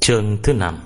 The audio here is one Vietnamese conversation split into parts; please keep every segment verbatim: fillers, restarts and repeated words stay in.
Chương thứ năm.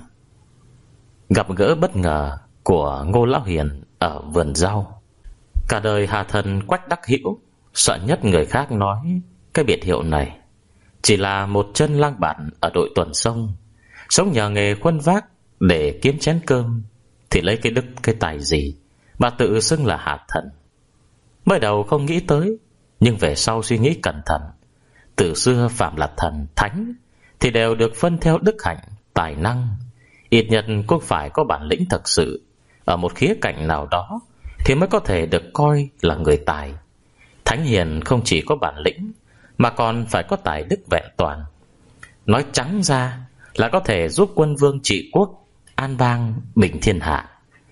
Gặp gỡ bất ngờ của Ngô Lão Hiền ở vườn rau. Cả đời Hà Thần Quách Đắc Hữu sợ nhất người khác nói cái biệt hiệu này chỉ là một chân lang bản ở đội tuần sông, sống nhờ nghề khuân vác để kiếm chén cơm, thì lấy cái đức cái tài gì mà tự xưng là Hà Thần. Mới đầu không nghĩ tới, nhưng về sau suy nghĩ cẩn thận, từ xưa phạm là thần thánh thì đều được phân theo đức hạnh, tài năng, ít nhất cũng phải có bản lĩnh thực sự ở một khía cạnh nào đó thì mới có thể được coi là người tài. Thánh hiền không chỉ có bản lĩnh mà còn phải có tài đức vẹn toàn. Nói trắng ra là có thể giúp quân vương trị quốc, an bang bình thiên hạ.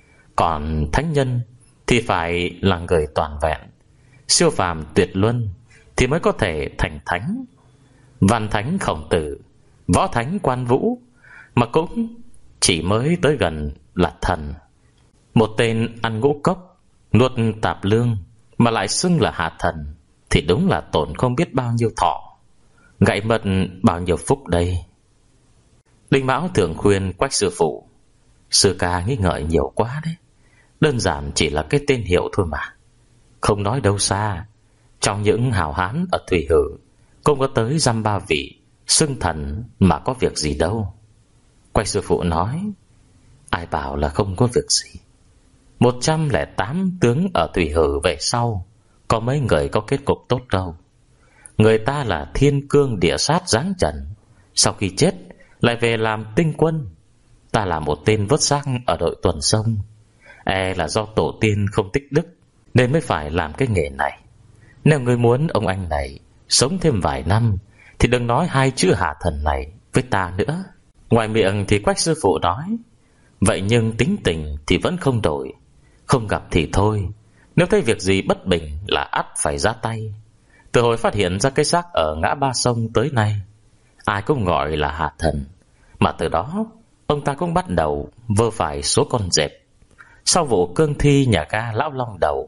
Còn thánh nhân thì phải là người toàn vẹn, siêu phàm tuyệt luân thì mới có thể thành thánh. Văn thánh Khổng Tử, võ thánh Quan Vũ mà cũng chỉ mới tới gần là thần. Một tên ăn ngũ cốc, nuốt tạp lương mà lại xưng là Hà Thần thì đúng là tổn không biết bao nhiêu thọ, gãy mất bao nhiêu phúc đây. Đinh Mão thường khuyên Quách sư phụ: sư ca nghĩ ngợi nhiều quá đấy, đơn giản chỉ là cái tên hiệu thôi mà. Không nói đâu xa, trong những hào hán ở Thủy Hử cũng có tới dăm ba vị xưng thần mà có việc gì đâu. Quách sư phụ nói: ai bảo là không có việc gì. Một trăm lẻ tám tướng ở Thủy Hử về sau có mấy người có kết cục tốt đâu. Người ta là thiên cương địa sát giáng trần, sau khi chết lại về làm tinh quân. Ta là một tên vớt xác ở đội tuần sông, e là do tổ tiên không tích đức nên mới phải làm cái nghề này. Nếu người muốn ông anh này sống thêm vài năm thì đừng nói hai chữ Hà Thần này với ta nữa. Ngoài miệng thì Quách sư phụ nói vậy, nhưng tính tình thì vẫn không đổi. Không gặp thì thôi, nếu thấy việc gì bất bình là ắt phải ra tay. Từ hồi phát hiện ra cái xác ở ngã ba sông tới nay, ai cũng gọi là Hà Thần. Mà từ đó ông ta cũng bắt đầu vơ phải số con dẹp. Sau vụ cương thi nhà ga Lão Long Đầu,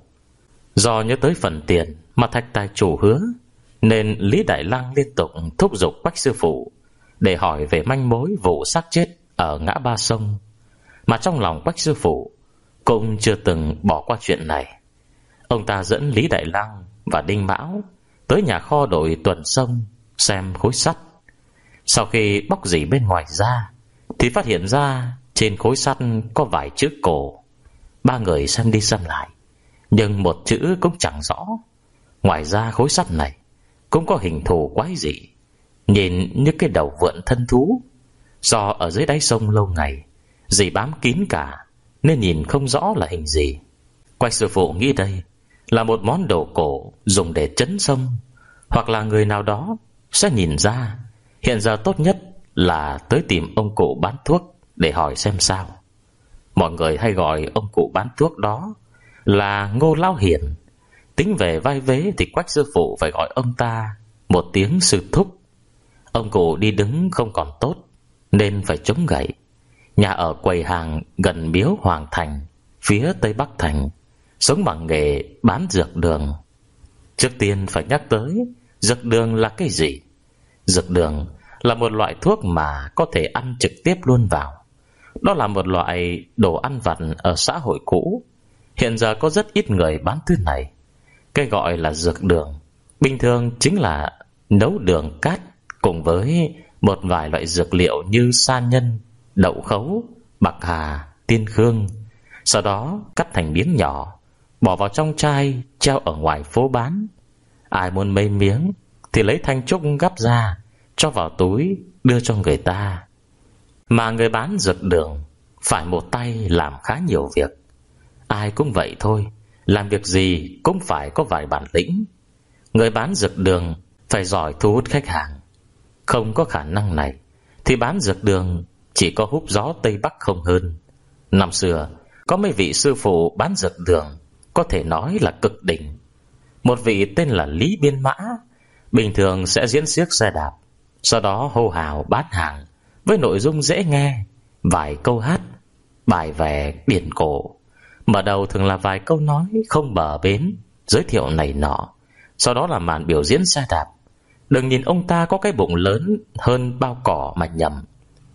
do nhớ tới phần tiền mà Thạch tài chủ hứa, nên Lý Đại Lăng liên tục thúc giục Quách sư phụ để hỏi về manh mối vụ xác chết ở ngã ba sông. Mà trong lòng Quách sư phụ cũng chưa từng bỏ qua chuyện này. Ông ta dẫn Lý Đại Lăng và Đinh Mão tới nhà kho đội tuần sông xem khối sắt. Sau khi bóc dỉ bên ngoài ra thì phát hiện ra trên khối sắt có vài chữ cổ. Ba người xem đi xem lại, nhưng một chữ cũng chẳng rõ. Ngoài ra khối sắt này cũng có hình thù quái dị, nhìn như cái đầu vượn thân thú. Do ở dưới đáy sông lâu ngày dì bám kín cả nên nhìn không rõ là hình gì. Quách sư phụ nghĩ đây là một món đồ cổ dùng để trấn sông, hoặc là người nào đó sẽ nhìn ra. Hiện giờ tốt nhất là tới tìm ông cụ bán thuốc để hỏi xem sao. Mọi người hay gọi ông cụ bán thuốc đó là Ngô Lão Hiền. Tính về vai vế thì Quách sư phụ phải gọi ông ta một tiếng sư thúc. Ông cụ đi đứng không còn tốt nên phải chống gậy. Nhà ở quầy hàng gần miếu Hoàng Thành, phía tây bắc thành, sống bằng nghề bán dược đường. Trước tiên phải nhắc tới dược đường là cái gì. Dược đường là một loại thuốc mà có thể ăn trực tiếp luôn vào. Đó là một loại đồ ăn vặt ở xã hội cũ. Hiện giờ có rất ít người bán thứ này. Cái gọi là dược đường bình thường chính là nấu đường cát cùng với một vài loại dược liệu như sa nhân, đậu khấu, bạc hà, tiên khương. Sau đó cắt thành miếng nhỏ, bỏ vào trong chai treo ở ngoài phố bán. Ai muốn mấy miếng thì lấy thanh trúc gắp ra, cho vào túi đưa cho người ta. Mà người bán dược đường phải một tay làm khá nhiều việc. Ai cũng vậy thôi, làm việc gì cũng phải có vài bản lĩnh. Người bán dược đường phải giỏi thu hút khách hàng. Không có khả năng này thì bán dược đường chỉ có húp gió Tây Bắc không hơn. Năm xưa có mấy vị sư phụ bán dược đường có thể nói là cực đỉnh. Một vị tên là Lý Biên Mã, bình thường sẽ diễn xiếc xe đạp, sau đó hô hào bán hàng với nội dung dễ nghe, vài câu hát, bài vè điển cổ. Mở đầu thường là vài câu nói không bờ bến, giới thiệu này nọ, sau đó là màn biểu diễn xe đạp. Đừng nhìn ông ta có cái bụng lớn hơn bao cỏ mà nhầm.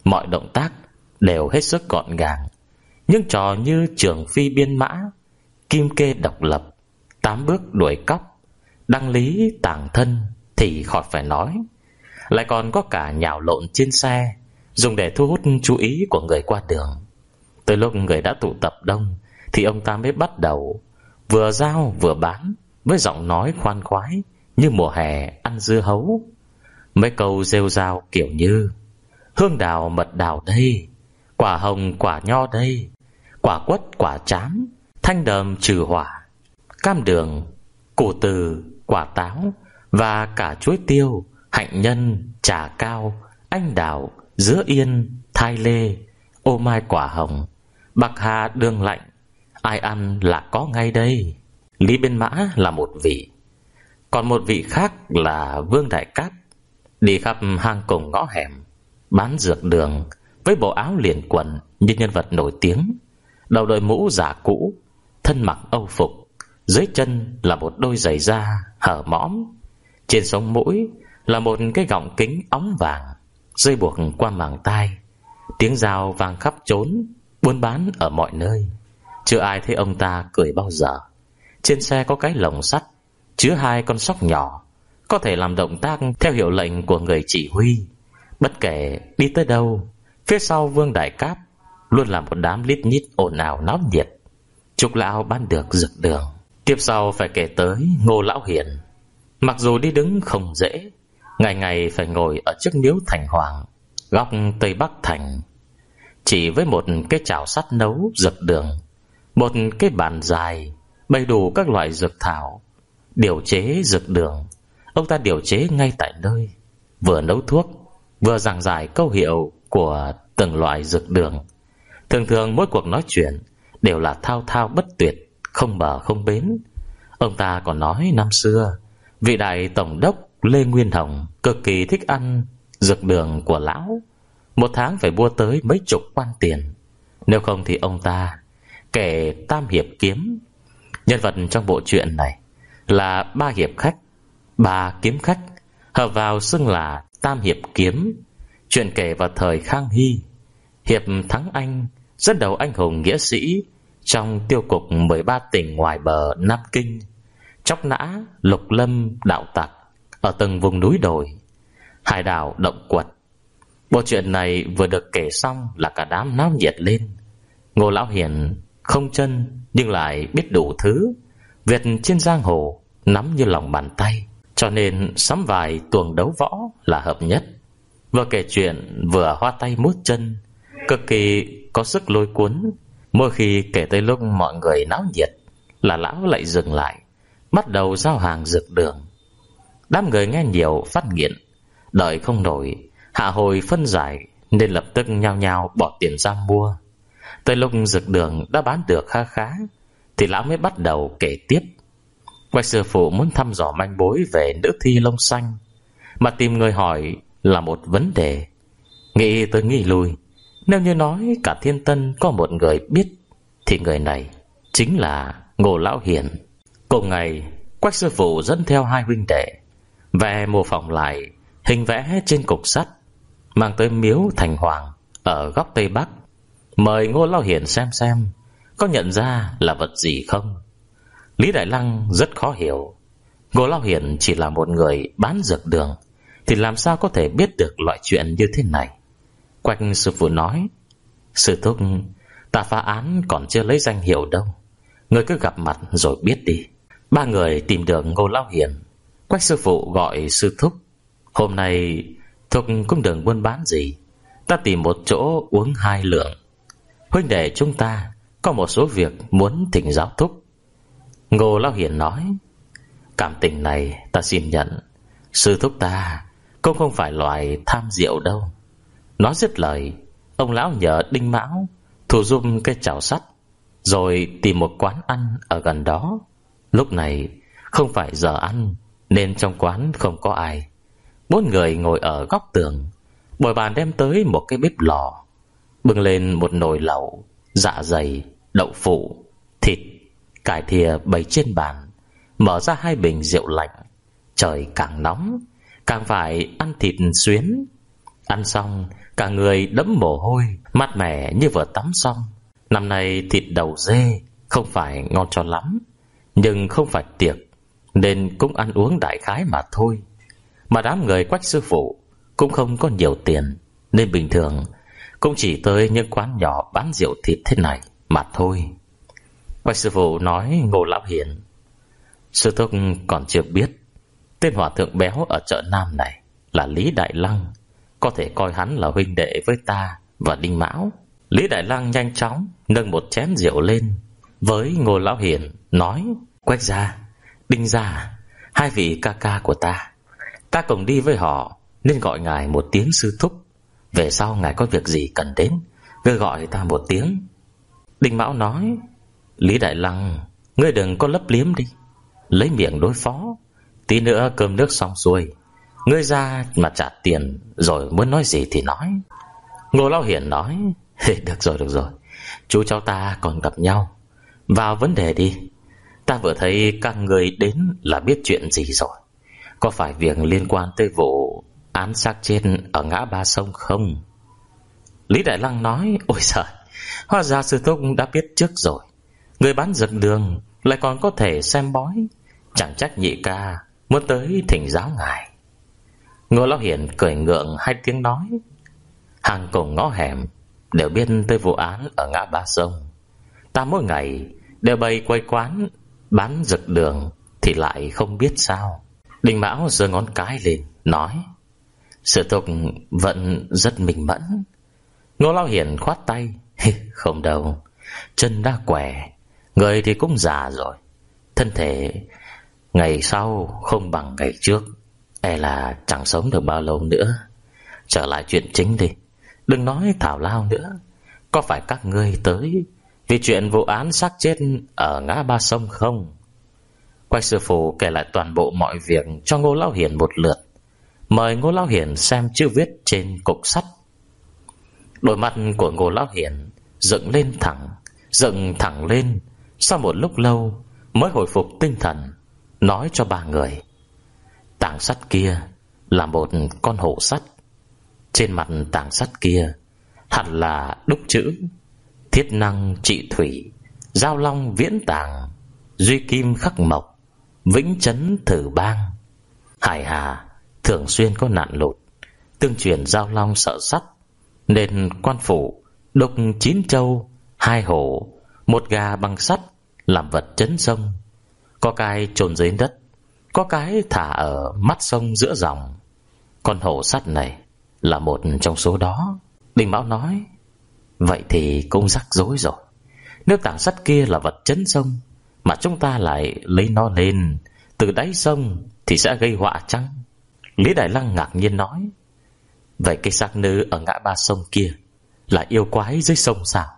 Mọi động tác đều hết sức gọn gàng. Những trò như trường phi biên mã, kim kê độc lập, tám bước đuổi cóc, đăng lý tàng thân thì khỏi phải nói. Lại còn có cả nhào lộn trên xe, dùng để thu hút chú ý của người qua đường. Tới lúc người đã tụ tập đông thì ông ta mới bắt đầu vừa giao vừa bán, với giọng nói khoan khoái như mùa hè ăn dưa hấu. Mấy câu rêu rao kiểu như: hương đào mật đào đây, quả hồng quả nho đây, quả quất quả trám, thanh đờm trừ hỏa, cam đường, củ từ, quả táo, và cả chuối tiêu, hạnh nhân, trà cao, anh đào, dứa yên, thai lê, ô mai quả hồng, bạc hà đường lạnh, ai ăn là có ngay đây. Lý Biên Mã là một vị, còn một vị khác là Vương Đại Cát, đi khắp hang cùng ngõ hẻm, bán dược đường, với bộ áo liền quần như nhân vật nổi tiếng, đầu đội mũ giả cũ, thân mặc âu phục, dưới chân là một đôi giày da hở mõm, trên sống mũi là một cái gọng kính óng vàng, dây buộc qua màng tai. Tiếng dao vang khắp trốn, buôn bán ở mọi nơi. Chưa ai thấy ông ta cười bao giờ. Trên xe có cái lồng sắt chứa hai con sóc nhỏ, có thể làm động tác theo hiệu lệnh của người chỉ huy. Bất kể đi tới đâu, phía sau Vương Đại Cát luôn là một đám lít nhít ồn ào náo nhiệt. Trục lão bán được dược đường. Tiếp sau phải kể tới Ngô Lão Hiền. Mặc dù đi đứng không dễ, ngày ngày phải ngồi ở trước miếu Thành Hoàng, góc Tây Bắc thành, chỉ với một cái chảo sắt nấu dược đường, một cái bàn dài bày đủ các loại dược thảo. Điều chế dược đường, ông ta điều chế ngay tại nơi, vừa nấu thuốc vừa giảng giải câu hiệu của từng loại dược đường. Thường thường mỗi cuộc nói chuyện đều là thao thao bất tuyệt, không bờ không bến. Ông ta còn nói năm xưa vị đại tổng đốc Lê Nguyên Hồng cực kỳ thích ăn dược đường của lão, một tháng phải mua tới mấy chục quan tiền. Nếu không thì ông ta kể tam hiệp kiếm. Nhân vật trong bộ truyện này là ba hiệp khách, ba kiếm khách, hợp vào xưng là tam hiệp kiếm. Chuyện kể vào thời Khang Hy. Hiệp Thắng Anh dẫn đầu anh hùng nghĩa sĩ trong tiêu cục mười ba tỉnh ngoài bờ Nam Kinh, chóc nã lục lâm đạo tặc ở từng vùng núi đồi, hải đảo động quật. Bộ truyện này vừa được kể xong là cả đám náo nhiệt lên. Ngô Lão Hiền không chân nhưng lại biết đủ thứ, việc trên giang hồ nắm như lòng bàn tay, cho nên sắm vài tuồng đấu võ là hợp nhất. Vừa kể chuyện vừa hoa tay múa chân, cực kỳ có sức lôi cuốn. Mỗi khi kể tới lúc mọi người náo nhiệt là lão lại dừng lại, bắt đầu giao hàng dược đường. Đám người nghe nhiều phát nghiện, đợi không nổi hạ hồi phân giải nên lập tức nhao nhao bỏ tiền ra mua. Tới lúc dược đường đã bán được khá khá thì lão mới bắt đầu kể tiếp. Quách sư phụ muốn thăm dò manh mối về nữ thi lông xanh, mà tìm người hỏi là một vấn đề. Nghĩ tới nghĩ lui, nếu như nói cả Thiên Tân có một người biết thì người này chính là Ngô Lão Hiền. Cùng ngày, Quách sư phụ dẫn theo hai huynh đệ về mô phỏng lại hình vẽ trên cục sắt, mang tới miếu Thành Hoàng ở góc Tây Bắc, mời Ngô Lão Hiền xem xem có nhận ra là vật gì không. Lý Đại Lăng rất khó hiểu. Ngô Lão Hiền chỉ là một người bán dược đường thì làm sao có thể biết được loại chuyện như thế này. Quách sư phụ nói: sư thúc, ta phá án còn chưa lấy danh hiệu đâu, người cứ gặp mặt rồi biết đi. Ba người tìm được Ngô Lão Hiền. Quách sư phụ gọi sư thúc: hôm nay thúc cũng đừng buôn bán gì, ta tìm một chỗ uống hai lượng. Huynh đệ chúng ta có một số việc muốn thỉnh giáo thúc. Ngô Lão Hiền nói: cảm tình này ta xin nhận, sư thúc ta cũng không phải loại tham rượu đâu. Nói dứt lời, ông lão nhờ Đinh Mão thủ giúp cái chảo sắt, rồi tìm một quán ăn ở gần đó. Lúc này không phải giờ ăn nên trong quán không có ai. Bốn người ngồi ở góc tường, bồi bàn đem tới một cái bếp lò, bưng lên một nồi lẩu, dạ dày, đậu phụ, thịt, cải thìa bày trên bàn, mở ra hai bình rượu lạnh. Trời càng nóng càng phải ăn thịt xuyến. Ăn xong cả người đẫm mồ hôi, mát mẻ như vừa tắm xong. Năm nay thịt đầu dê không phải ngon cho lắm, nhưng không phải tiệc nên cũng ăn uống đại khái mà thôi. Mà đám người Quách sư phụ cũng không có nhiều tiền, nên bình thường cũng chỉ tới những quán nhỏ bán rượu thịt thế này mà thôi. Quách sư phụ nói Ngô Lão Hiền: sư thúc còn chưa biết, tên hòa thượng béo ở chợ Nam này là Lý Đại Lăng, có thể coi hắn là huynh đệ với ta và Đinh Mão. Lý Đại Lăng nhanh chóng nâng một chén rượu lên với Ngô Lão Hiền, nói: Quách gia, Đinh gia, hai vị ca ca của ta, ta cùng đi với họ, nên gọi ngài một tiếng sư thúc. Về sau ngài có việc gì cần đến, cứ gọi ta một tiếng. Đinh Mão nói: Lý Đại Lăng, ngươi đừng có lấp liếm đi, lấy miệng đối phó. Tí nữa cơm nước xong xuôi, ngươi ra mà trả tiền, rồi muốn nói gì thì nói. Ngô Lão Hiền nói: được rồi, được rồi, chú cháu ta còn gặp nhau, vào vấn đề đi. Ta vừa thấy các người đến là biết chuyện gì rồi. Có phải việc liên quan tới vụ án xác chết ở ngã ba sông không? Lý Đại Lăng nói: ôi giời, hóa ra sư thúc đã biết trước rồi. Người bán dược đường lại còn có thể xem bói, chẳng trách nhị ca muốn tới thỉnh giáo ngài. Ngô Lão Hiền cười ngượng hai tiếng nói: hàng cùng ngõ hẻm đều biết tới vụ án ở ngã ba sông. Ta mỗi ngày đều bày quay quán bán dược đường thì lại không biết sao? Đinh Mão giơ ngón cái lên nói: sư thúc vẫn rất minh mẫn. Ngô Lão Hiền khoát tay: không đâu, chân đã què, người thì cũng già rồi, thân thể ngày sau không bằng ngày trước, e là chẳng sống được bao lâu nữa. Trở lại chuyện chính đi, đừng nói thảo lao nữa. Có phải các ngươi tới vì chuyện vụ án xác chết ở ngã ba sông không? Quách sư phụ kể lại toàn bộ mọi việc cho Ngô Lão Hiền một lượt, mời Ngô Lão Hiền xem chữ viết trên cục sắt. Đôi mắt của Ngô Lão Hiền dựng lên thẳng, dựng thẳng lên. Sau một lúc lâu mới hồi phục tinh thần, nói cho ba người: tảng sắt kia là một con hổ sắt. Trên mặt tảng sắt kia hẳn là đúc chữ: thiết năng trị thủy, giao long viễn tàng, duy kim khắc mộc, vĩnh chấn thử bang. Hải hà thường xuyên có nạn lụt, tương truyền giao long sợ sắt, nên quan phủ đúc chín trâu, hai hổ, một gà bằng sắt làm vật chấn sông. Có cái chôn dưới đất, có cái thả ở mắt sông giữa dòng. Con hổ sắt này là một trong số đó. Đinh Mão nói: vậy thì cũng rắc rối rồi. Nếu tảng sắt kia là vật chấn sông mà chúng ta lại lấy nó lên từ đáy sông thì sẽ gây họa chăng? Lý Đại Lăng ngạc nhiên nói: vậy cái xác nữ ở ngã ba sông kia là yêu quái dưới sông sao?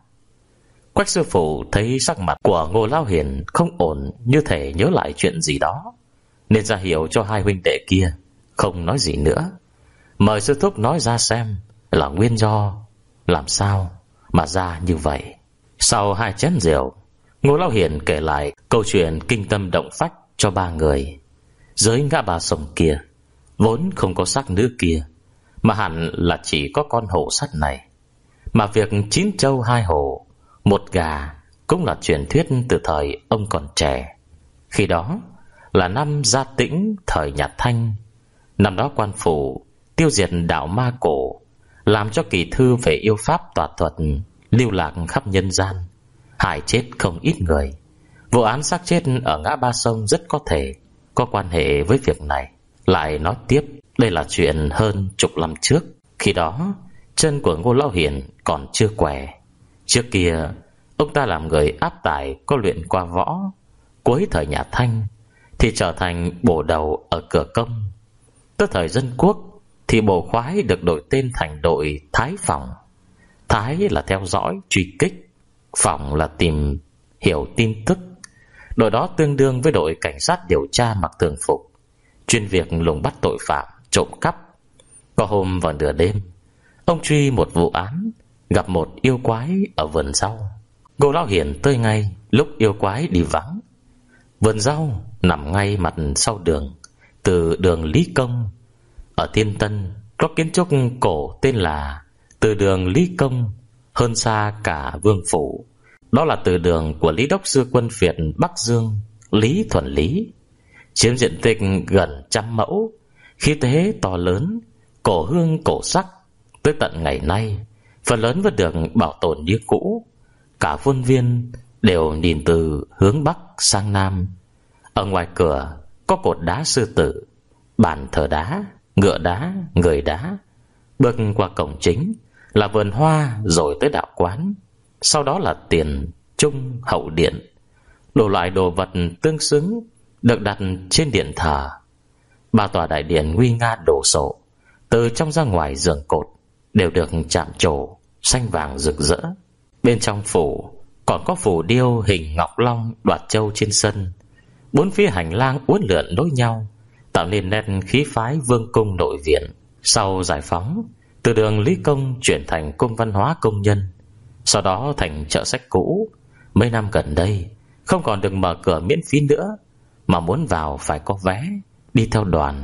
Quách sư phụ thấy sắc mặt của Ngô Lão Hiền không ổn, như thể nhớ lại chuyện gì đó, nên ra hiệu cho hai huynh đệ kia không nói gì nữa, mời sư thúc nói ra xem là nguyên do làm sao mà ra như vậy. Sau hai chén rượu, Ngô Lão Hiền kể lại câu chuyện kinh tâm động phách cho ba người. Dưới ngã ba sông kia vốn không có xác nữ kia, mà hẳn là chỉ có con hổ sắt này. Mà việc chín trâu hai hổ, một gà cũng là truyền thuyết từ thời ông còn trẻ. Khi đó là năm Gia Tĩnh thời nhà Thanh. Năm đó quan phủ tiêu diệt đạo ma cổ, làm cho kỳ thư về yêu pháp tà thuật lưu lạc khắp nhân gian, hại chết không ít người. Vụ án xác chết ở ngã ba sông rất có thể có quan hệ với việc này. Lại nói tiếp, đây là chuyện hơn chục năm trước. Khi đó chân của Ngô Lão Hiền còn chưa què. Trước kia ông ta làm người áp tải, có luyện qua võ. Cuối thời nhà Thanh thì trở thành bổ đầu ở cửa công. Tới thời Dân Quốc thì bổ khoái được đổi tên thành đội Thái Phòng. Thái là theo dõi truy kích, Phòng là tìm hiểu tin tức. Đội đó tương đương với đội cảnh sát điều tra mặc thường phục, chuyên việc lùng bắt tội phạm, trộm cắp. Có hôm vào nửa đêm, ông truy một vụ án, gặp một yêu quái ở vườn rau. Ngô Lão Hiền tới ngay lúc yêu quái đi vắng. Vườn rau nằm ngay mặt sau đường, từ đường Lý Công. Ở Thiên Tân có kiến trúc cổ tên là từ đường Lý Công hơn xa cả vương phủ. Đó là từ đường của Lý Đốc Sư Quân Việt Bắc Dương Lý Thuần Lý, chiếm diện tích gần trăm mẫu, khí thế to lớn, cổ hương cổ sắc. Tới tận ngày nay, phần lớn vẫn được bảo tồn như cũ. Cả khuôn viên đều nhìn từ hướng Bắc sang Nam. Ở ngoài cửa có cột đá sư tử, bàn thờ đá, ngựa đá, người đá. Bước qua cổng chính là vườn hoa, rồi tới đạo quán, sau đó là tiền, trung, hậu điện. Đủ loại đồ vật tương xứng được đặt trên điện thờ. Ba tòa đại điện nguy nga đồ sộ, từ trong ra ngoài giường cột đều được chạm trổ xanh vàng rực rỡ. Bên trong phủ còn có phù điêu hình ngọc long đoạt châu trên sân. Bốn phía hành lang uốn lượn nối nhau, tạo nên nét khí phái vương cung nội viện. Sau giải phóng, từ đường Lý Công chuyển thành cung văn hóa công nhân, sau đó thành chợ sách cũ. Mấy năm gần đây không còn được mở cửa miễn phí nữa, mà muốn vào phải có vé, đi theo đoàn.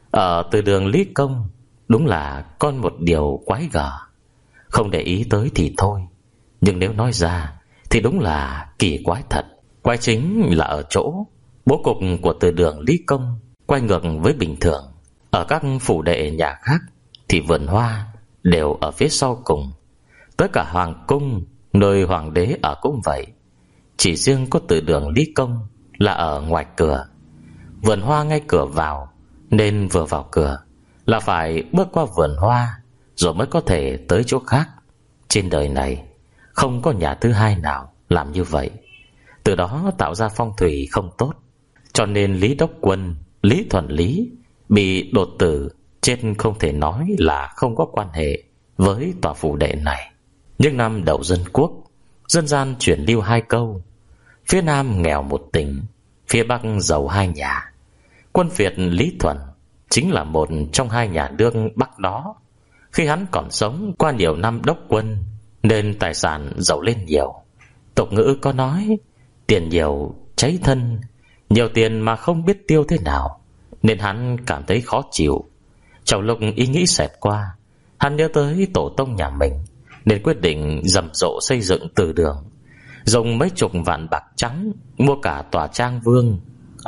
Ở từ đường Lý Công đúng là con một điều quái gở. Không để ý tới thì thôi, nhưng nếu nói ra thì đúng là kỳ quái thật. Quái chính là ở chỗ bố cục của từ đường Lý Công quay ngược với bình thường. Ở các phủ đệ nhà khác thì vườn hoa đều ở phía sau cùng. Tới cả hoàng cung, nơi hoàng đế ở cũng vậy. Chỉ riêng có từ đường Lý Công là ở ngoài cửa. Vườn hoa ngay cửa vào, nên vừa vào cửa là phải bước qua vườn hoa rồi mới có thể tới chỗ khác. Trên đời này không có nhà thứ hai nào làm như vậy. Từ đó tạo ra phong thủy không tốt, cho nên Lý Đốc Quân Lý Thuần Lý bị đột tử, chết không thể nói là không có quan hệ với tòa phủ đệ này. Những năm đầu dân quốc, dân gian truyền lưu hai câu: phía Nam nghèo một tỉnh, phía Bắc giàu hai nhà. Quân Việt Lý Thuần chính là một trong hai nhà đương Bắc đó. Khi hắn còn sống, qua nhiều năm đốc quân nên tài sản giàu lên nhiều. Tục ngữ có nói tiền nhiều cháy thân, nhiều tiền mà không biết tiêu thế nào, nên hắn cảm thấy khó chịu. Trong lúc ý nghĩ xẹt qua, hắn nhớ tới tổ tông nhà mình, nên quyết định rầm rộ xây dựng từ đường, dùng mấy chục vạn bạc trắng mua cả tòa trang vương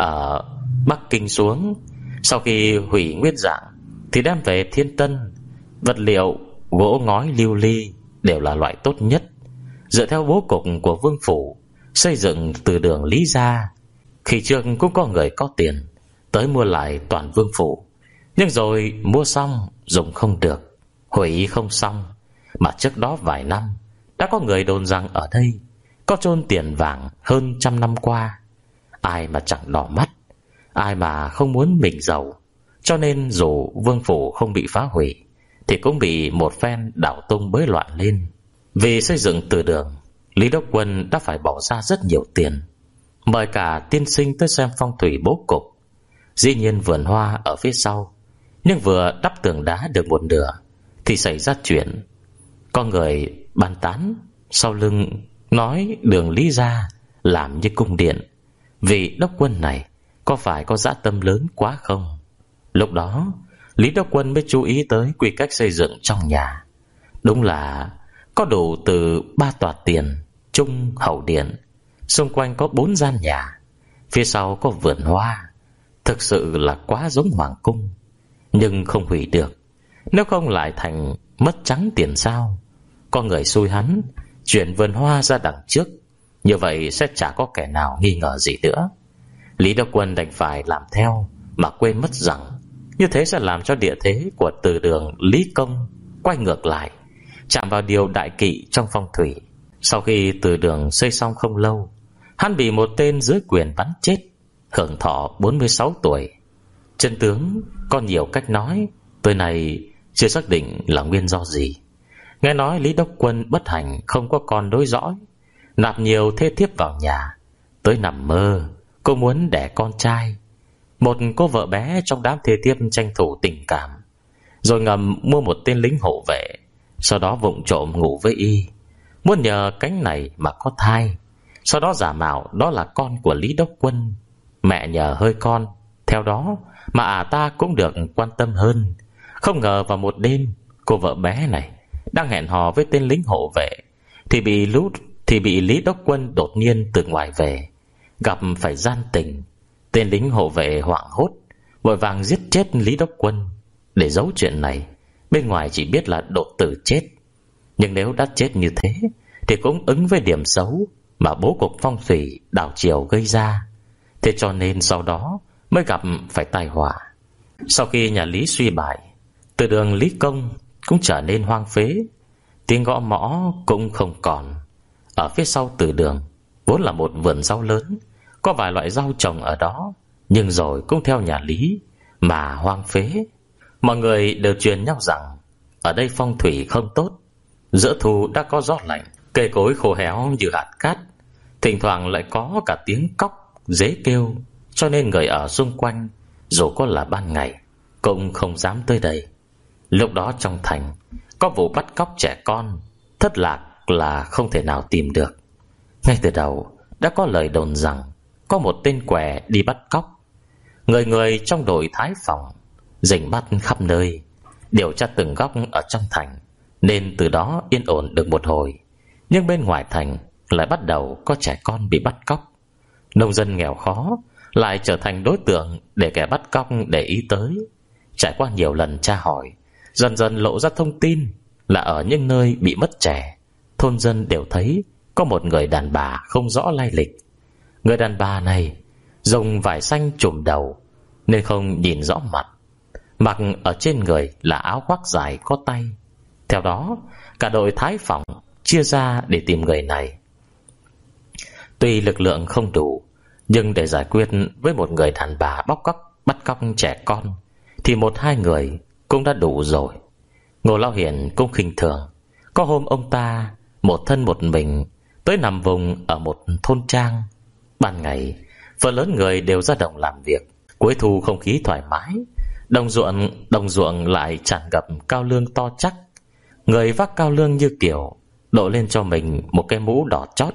ở Bắc Kinh xuống. Sau khi hủy nguyên dạng thì đem về Thiên Tân. Vật liệu gỗ ngói lưu ly đều là loại tốt nhất. Dựa theo bố cục của vương phủ xây dựng từ đường Lý gia, khi trước cũng có người có tiền tới mua lại toàn vương phủ, nhưng rồi mua xong dùng không được, hủy không xong. Mà trước đó vài năm đã có người đồn rằng ở đây có chôn tiền vàng hơn trăm năm qua. Ai mà chẳng đỏ mắt, ai mà không muốn mình giàu. Cho nên dù vương phủ không bị phá hủy thì cũng bị một phen đảo tung bới loạn lên. Vì xây dựng từ đường, Lý Đốc Quân đã phải bỏ ra rất nhiều tiền, mời cả tiên sinh tới xem phong thủy bố cục. Dĩ nhiên vườn hoa ở phía sau, nhưng vừa đắp tường đá được một nửa thì xảy ra chuyện. Có người bàn tán sau lưng, nói đường Lý gia làm như cung điện. Vị đốc quân này có phải có dã tâm lớn quá không? Lúc đó Lý Đốc Quân mới chú ý tới quy cách xây dựng trong nhà. Đúng là có đủ từ ba tòa tiền, trung, hậu điện. Xung quanh có bốn gian nhà, phía sau có vườn hoa. Thực sự là quá giống hoàng cung. Nhưng không hủy được, nếu không lại thành mất trắng tiền sao. Có người xui hắn chuyển vườn hoa ra đằng trước, như vậy sẽ chả có kẻ nào nghi ngờ gì nữa. Lý Đốc Quân đành phải làm theo, mà quên mất rằng như thế sẽ làm cho địa thế của từ đường Lý Công quay ngược lại, chạm vào điều đại kỵ trong phong thủy. Sau khi từ đường xây xong không lâu, hắn bị một tên dưới quyền bắn chết, hưởng thọ bốn mươi sáu tuổi. Chân tướng có nhiều cách nói, tới này chưa xác định là nguyên do gì. Nghe nói Lý Đốc Quân bất hạnh không có con nối dõi, nạp nhiều thê thiếp vào nhà. Tới nằm mơ cô muốn đẻ con trai. Một cô vợ bé trong đám thê thiếp tranh thủ tình cảm, rồi ngầm mua một tên lính hộ vệ, sau đó vụng trộm ngủ với y, muốn nhờ cánh này mà có thai. Sau đó giả mạo đó là con của Lý Đốc Quân. Mẹ nhờ hơi con, theo đó mà ả ta cũng được quan tâm hơn. Không ngờ vào một đêm, cô vợ bé này đang hẹn hò với tên lính hộ vệ, Thì bị lút Thì bị Lý Đốc Quân đột nhiên từ ngoài về, gặp phải gian tình. Tên lính hộ vệ hoảng hốt, vội vàng giết chết Lý Đốc Quân. Để giấu chuyện này, bên ngoài chỉ biết là đột tử chết. Nhưng nếu đã chết như thế thì cũng ứng với điểm xấu mà bố cục phong thủy đảo chiều gây ra. Thế cho nên sau đó mới gặp phải tai họa. Sau khi nhà Lý suy bại, từ đường Lý Công cũng trở nên hoang phế, tiếng gõ mõ cũng không còn. Ở phía sau từ đường vốn là một vườn rau lớn, có vài loại rau trồng ở đó, nhưng rồi cũng theo nhà Lý mà hoang phế. Mọi người đều truyền nhau rằng ở đây phong thủy không tốt. Giữa thu đã có gió lạnh, cây cối khô héo như hạt cát, thỉnh thoảng lại có cả tiếng cóc, dế kêu, cho nên người ở xung quanh dù có là ban ngày cũng không dám tới đây. Lúc đó trong thành có vụ bắt cóc trẻ con, thất lạc là không thể nào tìm được. Ngay từ đầu đã có lời đồn rằng có một tên què đi bắt cóc. Người người trong đội Thái Phòng rình bắt khắp nơi, điều tra từng góc ở trong thành, nên từ đó yên ổn được một hồi. Nhưng bên ngoài thành lại bắt đầu có trẻ con bị bắt cóc. Nông dân nghèo khó lại trở thành đối tượng để kẻ bắt cóc để ý tới. Trải qua nhiều lần tra hỏi, dần dần lộ ra thông tin là ở những nơi bị mất trẻ, thôn dân đều thấy có một người đàn bà không rõ lai lịch. Người đàn bà này dùng vải xanh trùm đầu nên không nhìn rõ mặt, mặc ở trên người là áo khoác dài có tay. Theo đó cả đội Thái Phòng chia ra để tìm người này. Tuy lực lượng không đủ, nhưng để giải quyết với một người đàn bà bóc cóc bắt cóc trẻ con thì một hai người cũng đã đủ rồi. Ngô Lão Hiền cũng khinh thường. Có hôm ông ta một thân một mình tới nằm vùng ở một thôn trang. Ban ngày phần lớn người đều ra đồng làm việc, cuối thu không khí thoải mái, đồng ruộng đồng ruộng lại tràn ngập cao lương to chắc. Người vác cao lương như kiểu đội lên cho mình một cái mũ đỏ chót.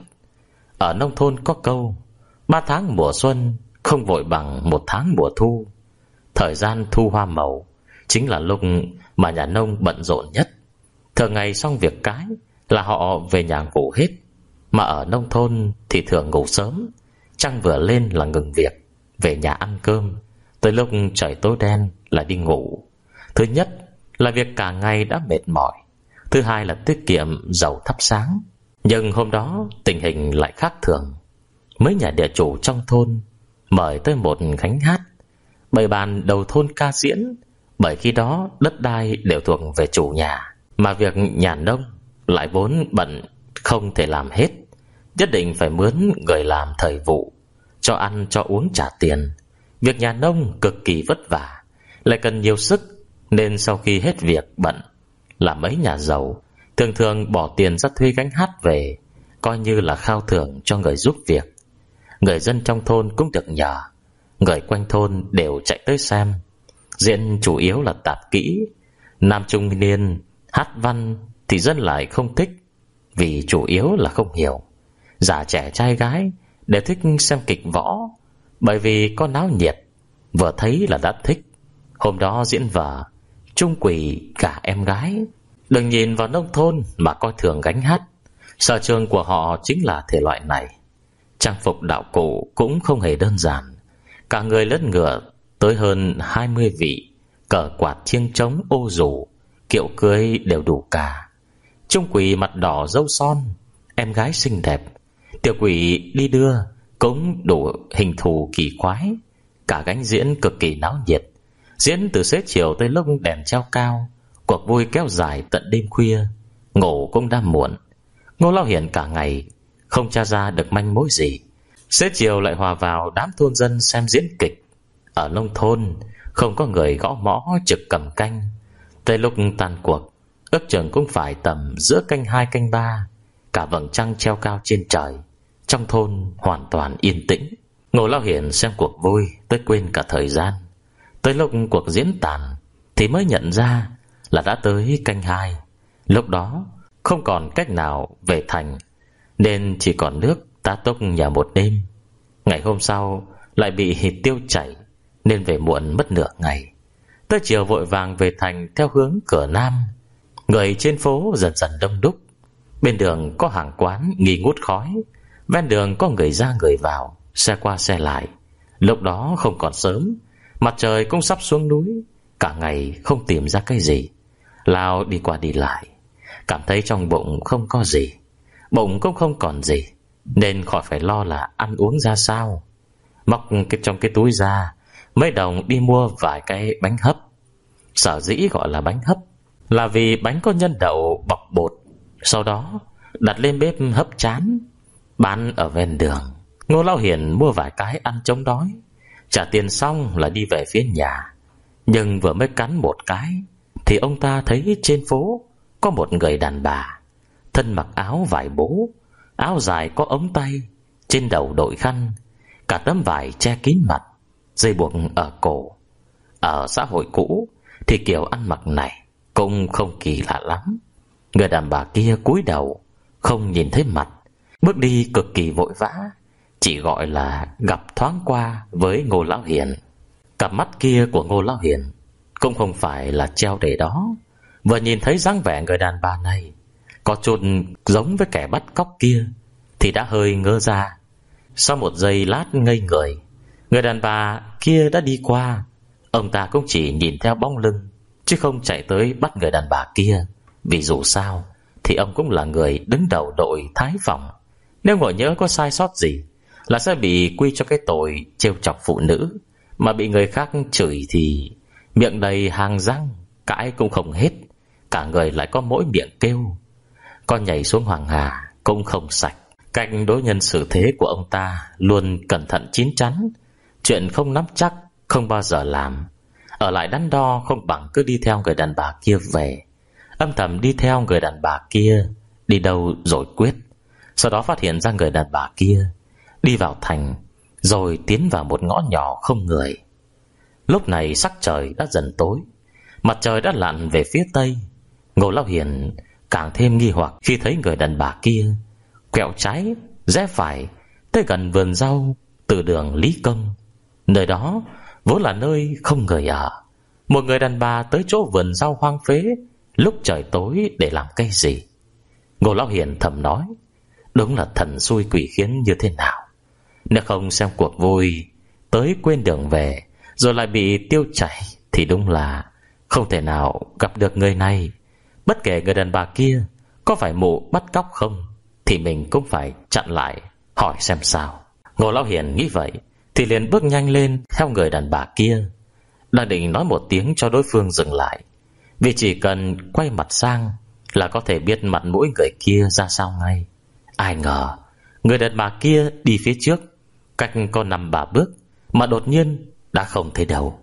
Ở nông thôn có câu ba tháng mùa xuân không vội bằng một tháng mùa thu. Thời gian thu hoa màu chính là lúc mà nhà nông bận rộn nhất. Thường ngày xong việc cái là họ về nhà ngủ hết. Mà ở nông thôn thì thường ngủ sớm, trăng vừa lên là ngừng việc, về nhà ăn cơm, tới lúc trời tối đen là đi ngủ. Thứ nhất là việc cả ngày đã mệt mỏi, thứ hai là tiết kiệm dầu thắp sáng. Nhưng hôm đó tình hình lại khác thường. Mấy nhà địa chủ trong thôn mời tới một gánh hát, bày bàn đầu thôn ca diễn. Bởi khi đó đất đai đều thuộc về chủ nhà, mà việc nhà nông lại vốn bận không thể làm hết, nhất định phải mướn người làm thời vụ, cho ăn cho uống trả tiền. Việc nhà nông cực kỳ vất vả, lại cần nhiều sức, nên sau khi hết việc bận là mấy nhà giàu thường thường bỏ tiền ra thuê gánh hát về, coi như là khao thưởng cho người giúp việc. Người dân trong thôn cũng được nhờ, người quanh thôn đều chạy tới xem. Diễn chủ yếu là tạp kỹ, nam trung niên hát văn thì dân lại không thích, vì chủ yếu là không hiểu. Già trẻ trai gái đều thích xem kịch võ, bởi vì có náo nhiệt, vừa thấy là đã thích. Hôm đó diễn vở Trung Quỷ cả em gái. Đừng nhìn vào nông thôn mà coi thường gánh hát, sở trường của họ chính là thể loại này. Trang phục đạo cụ cũng không hề đơn giản. Cả người lẫn ngựa tới hơn hai mươi vị, cờ quạt chiêng trống ô rủ, kiệu cưới đều đủ cả. Trung Quỷ mặt đỏ râu son, em gái xinh đẹp. Tiểu quỷ đi đưa cũng đủ hình thù kỳ quái. Cả gánh diễn cực kỳ náo nhiệt, diễn từ xế chiều tới lúc đèn treo cao. Cuộc vui kéo dài tận đêm khuya, ngủ cũng đã muộn. Ngô Lão Hiền cả ngày không tra ra được manh mối gì, xế chiều lại hòa vào đám thôn dân xem diễn kịch. Ở nông thôn không có người gõ mõ trực cầm canh. Tới lúc tan cuộc, ước chừng cũng phải tầm giữa canh hai canh ba. Cả vầng trăng treo cao trên trời, trong thôn hoàn toàn yên tĩnh. Ngô Lão Hiền xem cuộc vui tới quên cả thời gian. Tới lúc cuộc diễn tàn thì mới nhận ra là đã tới canh hai. Lúc đó không còn cách nào về thành, nên chỉ còn nước tá túc nhà một đêm. Ngày hôm sau lại bị tiêu chảy, nên về muộn mất nửa ngày. Tới chiều vội vàng về thành theo hướng cửa nam. Người trên phố dần dần đông đúc. Bên đường có hàng quán nghi ngút khói, ven đường có người ra người vào, xe qua xe lại. Lúc đó không còn sớm, mặt trời cũng sắp xuống núi. Cả ngày không tìm ra cái gì. Lao đi qua đi lại, cảm thấy trong bụng không có gì, bụng cũng không còn gì, nên khỏi phải lo là ăn uống ra sao. Móc cái trong cái túi ra mấy đồng đi mua vài cái bánh hấp. Sở dĩ gọi là bánh hấp là vì bánh có nhân đậu bọc bột, sau đó đặt lên bếp hấp chán, bán ở ven đường. Ngô Lão Hiền mua vài cái ăn chống đói, trả tiền xong là đi về phía nhà. Nhưng vừa mới cắn một cái thì ông ta thấy trên phố có một người đàn bà, thân mặc áo vải bố, áo dài có ống tay, trên đầu đội khăn, cả tấm vải che kín mặt, dây buộc ở cổ. Ở xã hội cũ thì kiểu ăn mặc này cũng không kỳ lạ lắm. Người đàn bà kia cúi đầu, không nhìn thấy mặt, bước đi cực kỳ vội vã, chỉ gọi là gặp thoáng qua với Ngô Lão Hiền. Cặp mắt kia của Ngô Lão Hiền cũng không phải là treo để đó. Vừa nhìn thấy dáng vẻ người đàn bà này có chút giống với kẻ bắt cóc kia thì đã hơi ngơ ra. Sau một giây lát ngây người, người đàn bà kia đã đi qua. Ông ta cũng chỉ nhìn theo bóng lưng, chứ không chạy tới bắt người đàn bà kia. Vì dù sao thì ông cũng là người đứng đầu đội Thái Phòng. Nếu ngộ nhớ có sai sót gì là sẽ bị quy cho cái tội trêu chọc phụ nữ. Mà bị người khác chửi thì miệng đầy hàng răng, cãi cũng không hết, cả người lại có mỗi miệng kêu. Con nhảy xuống Hoàng Hà cũng không sạch. Cách đối nhân xử thế của ông ta luôn cẩn thận chín chắn, chuyện không nắm chắc không bao giờ làm. Ở lại đắn đo không bằng cứ đi theo người đàn bà kia về, âm thầm đi theo người đàn bà kia đi đâu rồi quyết. Sau đó phát hiện ra người đàn bà kia đi vào thành, rồi tiến vào một ngõ nhỏ không người. Lúc này sắc trời đã dần tối, mặt trời đã lặn về phía tây. Ngô Lão Hiền càng thêm nghi hoặc khi thấy người đàn bà kia quẹo trái rẽ phải tới gần vườn rau từ đường Lý Công. Nơi đó vốn là nơi không người ở. Một người đàn bà tới chỗ vườn rau hoang phế lúc trời tối để làm cái gì? Ngô Lão Hiền thầm nói, đúng là thần xui quỷ khiến như thế nào. Nếu không xem cuộc vui tới quên đường về rồi lại bị tiêu chảy thì đúng là không thể nào gặp được người này. Bất kể người đàn bà kia có phải mụ bắt cóc không thì mình cũng phải chặn lại hỏi xem sao. Ngô Lão Hiền nghĩ vậy thì liền bước nhanh lên theo người đàn bà kia, đang định nói một tiếng cho đối phương dừng lại, vì chỉ cần quay mặt sang là có thể biết mặt mũi người kia ra sao ngay. Ai ngờ người đàn bà kia đi phía trước cách có năm ba bước mà đột nhiên đã không thấy đâu.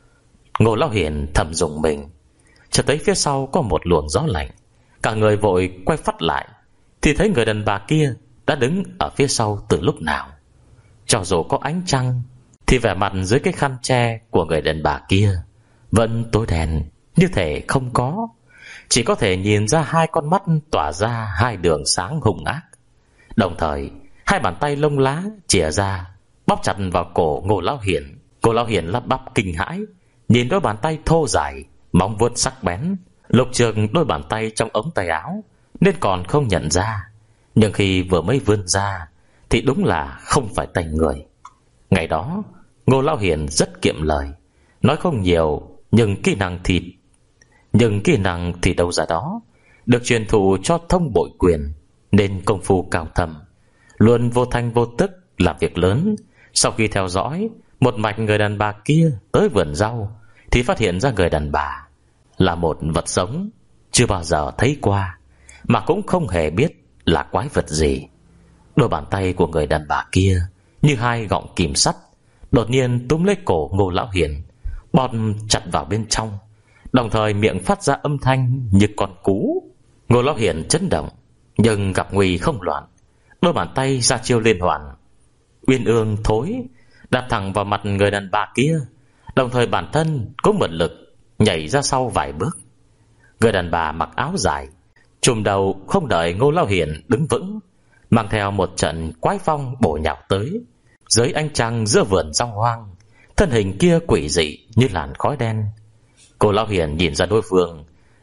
Ngô Lão Hiền thầm rùng mình, chợt thấy phía sau có một luồng gió lạnh. Cả người vội quay phát lại thì thấy người đàn bà kia đã đứng ở phía sau từ lúc nào. Cho dù có ánh trăng thì vẻ mặt dưới cái khăn che của người đàn bà kia vẫn tối đen, như thể không có. Chỉ có thể nhìn ra hai con mắt tỏa ra hai đường sáng hung ác. Đồng thời hai bàn tay lông lá chìa ra bóp chặt vào cổ Ngô Lão Hiền. Ngô Lão Hiền lắp bắp kinh hãi, nhìn đôi bàn tay thô dài, móng vuốt sắc bén. Lục trường đôi bàn tay trong ống tay áo nên còn không nhận ra, nhưng khi vừa mới vươn ra thì đúng là không phải tay người. Ngày đó Ngô Lão Hiền rất kiệm lời, nói không nhiều, nhưng kỹ năng thì Nhưng kỹ năng thì đâu ra đó, được truyền thụ cho thông bội quyền, nên công phu cao thâm, luôn vô thanh vô tức làm việc lớn. Sau khi theo dõi một mạch người đàn bà kia tới vườn rau thì phát hiện ra người đàn bà là một vật sống chưa bao giờ thấy qua, mà cũng không hề biết là quái vật gì. Đôi bàn tay của người đàn bà kia như hai gọng kìm sắt, đột nhiên túm lấy cổ Ngô Lão Hiền, bóp chặt vào bên trong, đồng thời miệng phát ra âm thanh như con cú. Ngô Lão Hiền chấn động, nhưng gặp nguy không loạn. Đôi bàn tay ra chiêu liên hoàn, uyên ương thối đạp thẳng vào mặt người đàn bà kia, đồng thời bản thân cũng mượn lực nhảy ra sau vài bước. Người đàn bà mặc áo dài, trùm đầu, không đợi Ngô Lão Hiền đứng vững, mang theo một trận quái phong bổ nhào tới. Dưới ánh trăng giữa vườn rau hoang, thân hình kia quỷ dị như làn khói đen. Cô Lão Hiền nhìn ra đối phương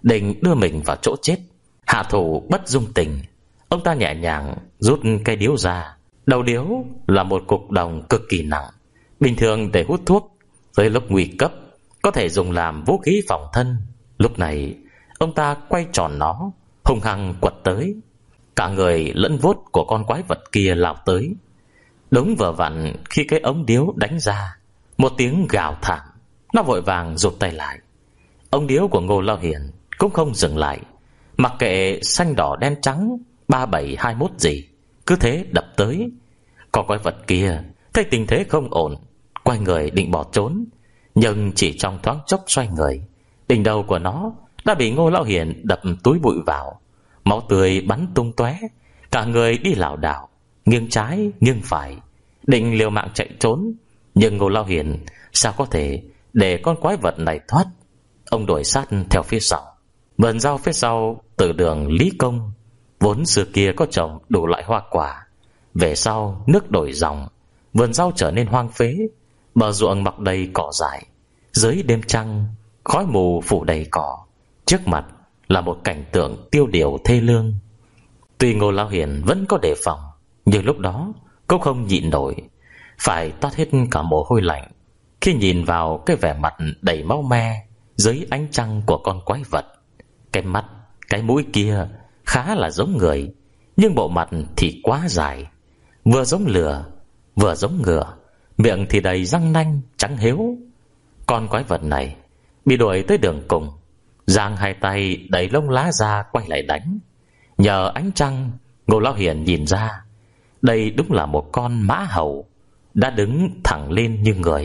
định đưa mình vào chỗ chết. Hạ thủ bất dung tình, ông ta nhẹ nhàng rút cây điếu ra. Đầu điếu là một cục đồng cực kỳ nặng, bình thường để hút thuốc, tới lúc nguy cấp có thể dùng làm vũ khí phòng thân. Lúc này ông ta quay tròn nó, hung hăng quật tới. Cả người lẫn vuốt của con quái vật kia lao tới. Đúng vừa vặn khi cái ống điếu đánh ra, một tiếng gào thảm, nó vội vàng rụt tay lại. Ống điếu của Ngô Lao Hiền cũng không dừng lại, mặc kệ xanh đỏ đen trắng ba bảy hai mốt gì, cứ thế đập tới. Con quái vật kia thấy tình thế không ổn, quay người định bỏ trốn, nhưng chỉ trong thoáng chốc xoay người, đỉnh đầu của nó đã bị Ngô Lão Hiền đập túi bụi vào. Máu tươi bắn tung tóe, cả người đi lảo đảo, nghiêng trái nghiêng phải, định liều mạng chạy trốn. Nhưng Ngô Lão Hiền sao có thể để con quái vật này thoát. Ông đuổi sát theo phía sau. Vườn rau phía sau từ đường Lý Công vốn xưa kia có trồng đủ loại hoa quả. Về sau nước đổi dòng, vườn rau trở nên hoang phế, bờ ruộng mọc đầy cỏ dại. Dưới đêm trăng, khói mù phủ đầy cỏ. Trước mặt là một cảnh tượng tiêu điều thê lương. Tuy Ngô Lão Hiền vẫn có đề phòng, nhưng lúc đó cũng không nhịn nổi, phải toát hết cả mồ hôi lạnh khi nhìn vào cái vẻ mặt đầy máu me dưới ánh trăng của con quái vật. Cái mắt, cái mũi kia khá là giống người, nhưng bộ mặt thì quá dài, vừa giống lừa, vừa giống ngựa, miệng thì đầy răng nanh trắng héo. Con quái vật này bị đuổi tới đường cùng, giang hai tay đẩy lông lá ra quay lại đánh. Nhờ ánh trăng, Ngô Lão Hiền nhìn ra đây đúng là một con mã hầu đã đứng thẳng lên như người.